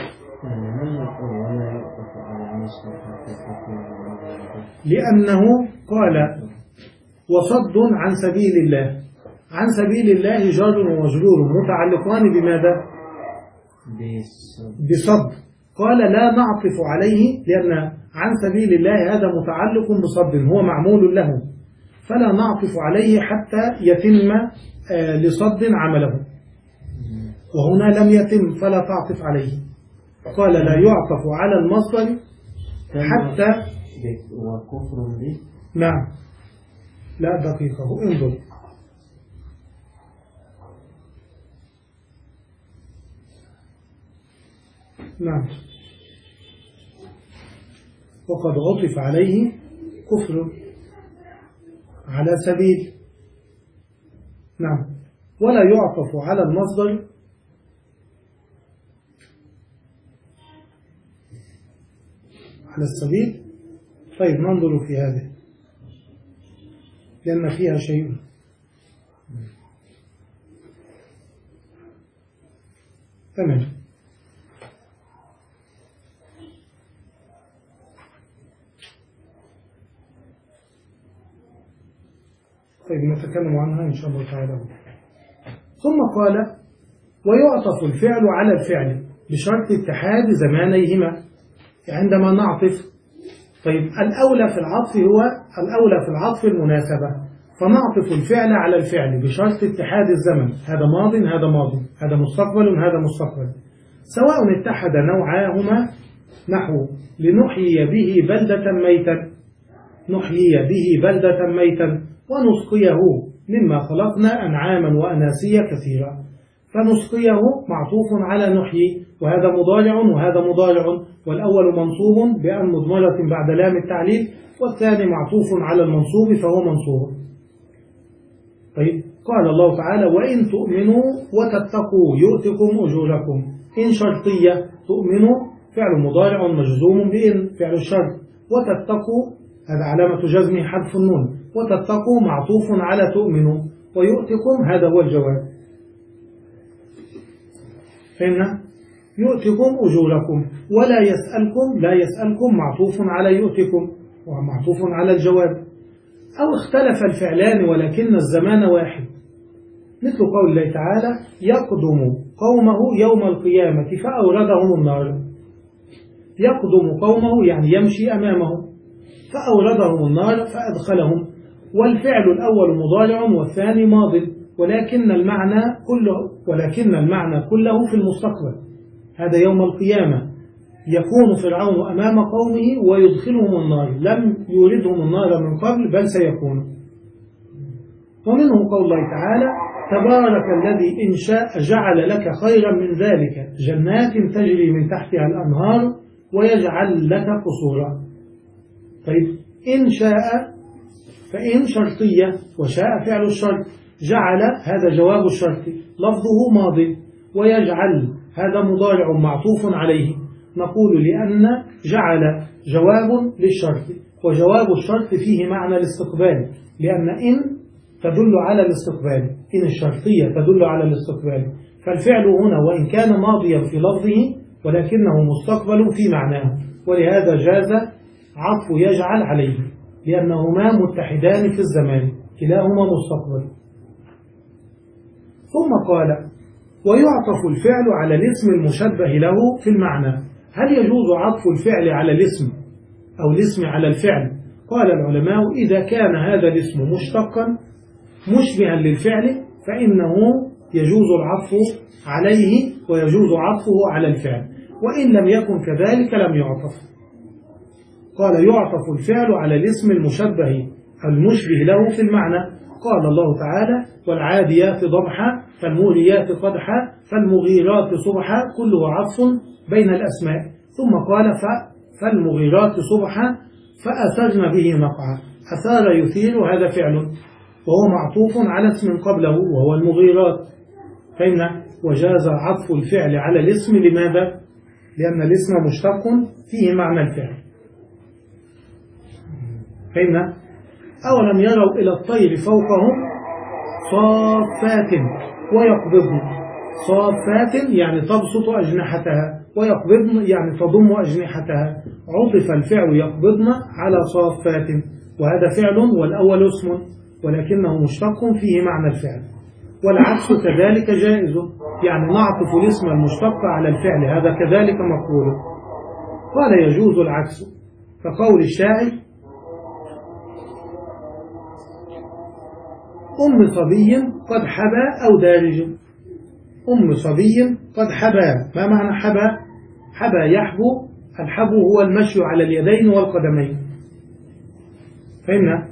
لأنه قال: وصد عن سبيل الله، عن سبيل الله جار ومجرور متعلقان بماذا؟ بصد. قال لا نعطف عليه لأن عن سبيل الله هذا متعلق بصد هو معمول له، فلا نعطف عليه حتى يتم لصد عمله، وهنا لم يتم فلا تعطف عليه. قال لا يعطف على المصدر حتى وكفر به. نعم لا دقيقة انظر. نعم وقد عطف عليه كفر على سبيل. نعم ولا يعطف على المصدر على السبيل. طيب ننظر في هذه لأن فيها شيء. تمام. طيب نتكلم عنها إن شاء الله تعالى. ثم قال ويعطف الفعل على الفعل بشرط اتحاد زمانيهما عندما نعطف. طيب الأولى في العطف هو الأولى في العطف المناسبة، فنعطف الفعل على الفعل بشرط اتحاد الزمن، هذا ماض هذا ماض، هذا مستقبل هذا مستقبل، سواء اتحد نوعاهما، نحو لنحيي به بلدة ميتا، نحيي به بلدة ميتا ونسقيه مما خلقنا أنعاما وأناسيا كثيرا. فنسقيه معطوف على نحيي، وهذا مضارع وهذا مضارع، والأول منصوب بأن مضمرة بعد لام التعليل، والثاني معطوف على المنصوب فهو منصوب. طيب قال الله تعالى وإن تؤمنوا وتتقوا يؤتكم أجوركم. إن شرطية، تؤمنوا فعل مضارع مجزوم بإن فعل الشرط، وتتقوا هذا علامة جزمه حذف النون، وتتقوا معطوف على تؤمنوا، ويؤتكم هذا هو الجواب. فهمنا؟ يؤتكم أجوركم. ولا يسألكم، لا يسألكم معطوف على يؤتكم ومعطوف على الجواب. أو اختلف الفعلان ولكن الزمان واحد، مثل قول الله تعالى يقدم قومه يوم القيامة فأوردهم النار. يقدم قومه يعني يمشي أمامه، فأوردهم النار فأدخلهم. والفعل الأول مضارع والثاني ماض، ولكن المعنى كله ولكن المعنى كله في المستقبل. هذا يوم القيامة يكون فرعون أمام قومه ويدخلهم النار، لم يوردهم النار من قبل بل سيكون. ومنه قول الله تعالى تبارك الذي إن شاء جعل لك خيرا من ذلك جنات تجري من تحتها الأنهار ويجعل لك قصورا. طيب إن شاء فإن شرطية وشاء فعل الشرط، جعل هذا جواب الشرط لفظه ماضي، ويجعل هذا مضارع معطوف عليه. نقول لأن جعل جواب للشرط، وجواب الشرط فيه معنى الاستقبال، لأن إن تدل على الاستقبال، إن الشرطية تدل على الاستقبال، فالفعل هنا وإن كان ماضيا في لفظه ولكنه مستقبل في معناه، ولهذا جاز عطف يجعل عليه لأنهما متحدان في الزمان، كلاهما مستقبل. ثم قال ويعطف الفعل على الاسم المشبه له في المعنى. هل يجوز عطف الفعل على الاسم أو الاسم على الفعل؟ قال العلماء إذا كان هذا الاسم مشتقا مشبها للفعل فإنه يجوز العطف عليه ويجوز عطفه على الفعل، وإن لم يكن كذلك لم يعطف. قال يعطف الفعل على الاسم المشبه المشبه له في المعنى. قال الله تعالى والعاديات ضبحا فالموريات قدحا فالمغيرات صبحا، كله عطف بين الأسماء. ثم قال فالمغيرات صبحا فأثرن به نقعا. أثار يثير هذا فعل وهو معطوف على اسم قبله وهو المغيرات. فإن وجاز عطف الفعل على الاسم. لماذا؟ لأن الاسم مشتق فيه معنى الفعل. فإن أولم يروا إلى الطير فوقهم صافات ويقبضن. صافات يعني تبسط أجنحتها، ويقبضن يعني تضم أجنحتها. عطف الفعل يقبضن على صافات، وهذا فعل والأول اسم ولكنه مشتق فيه معنى الفعل. والعكس كذلك جائز، يعني نعطف الاسم المشتق على الفعل، هذا كذلك مقبول. قال يجوز العكس كقول الشاعر: أم صبي قد حبى أو دارج. أم صبي قد حبى، ما معنى حبى؟ حبى يحبو، الحبو هو المشي على اليدين والقدمين، فهمنا؟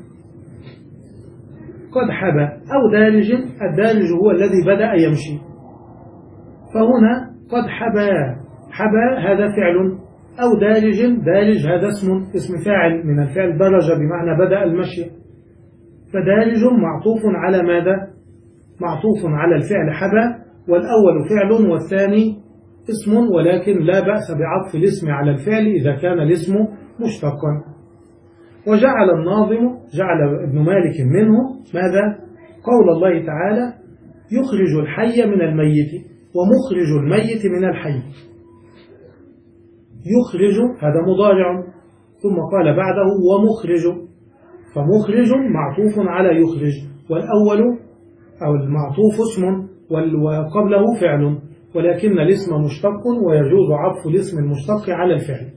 قد حبى أو دارج، الدارج هو الذي بدأ يمشي، فهنا قد حبى، حبى هذا فعل، أو دارج، دارج هذا اسم، اسم فاعل من الفعل درج بمعنى بدأ المشي، فدارج معطوف على ماذا؟ معطوف على الفعل حبى، والأول فعل والثاني اسم، ولكن لا بأس بعطف الاسم على الفعل إذا كان الاسم مشتقا. وجعل الناظم، جعل ابن مالك منه ماذا؟ قول الله تعالى: يخرج الحي من الميت ومخرج الميت من الحي. يخرج هذا مضارع، ثم قال بعده ومخرج، فمخرج معطوف على يخرج، والأول أو المعطوف اسم وقبله فعل، ولكن الاسم مشتق ويجوز عطف الاسم المشتق على الفعل.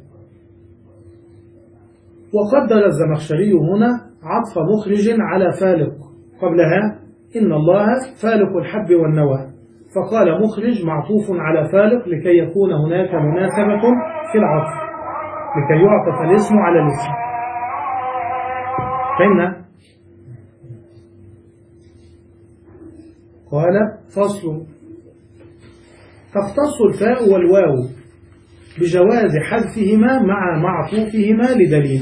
وقدر الزمخشري هنا عطف مخرج على فالق قبلها: إن الله فالق الحب والنوى، فقال مخرج معطوف على فالق لكي يكون هناك مناسبة في العطف، لكي يعطف الاسم على الاسم، فهمنا؟ قال: فصل. تختص الفاء والواو بجواز حذفهما مع معطوفهما لدليل.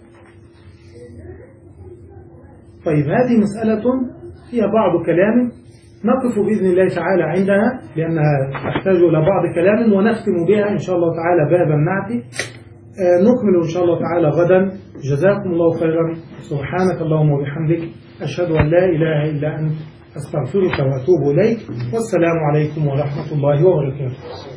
طيب، هذه مسألة فيها بعض كلام نقف بإذن الله تعالى عندها، لأنها تحتاج إلى بعض كلام، ونختم بها إن شاء الله تعالى باب النعت. نكمل إن شاء الله تعالى غدا. جزاكم الله خيرا. سبحانك اللهم وبحمدك، أشهد أن لا إله إلا أنت، أستغفرك وأتوب إليك، والسلام عليكم ورحمة الله وبركاته.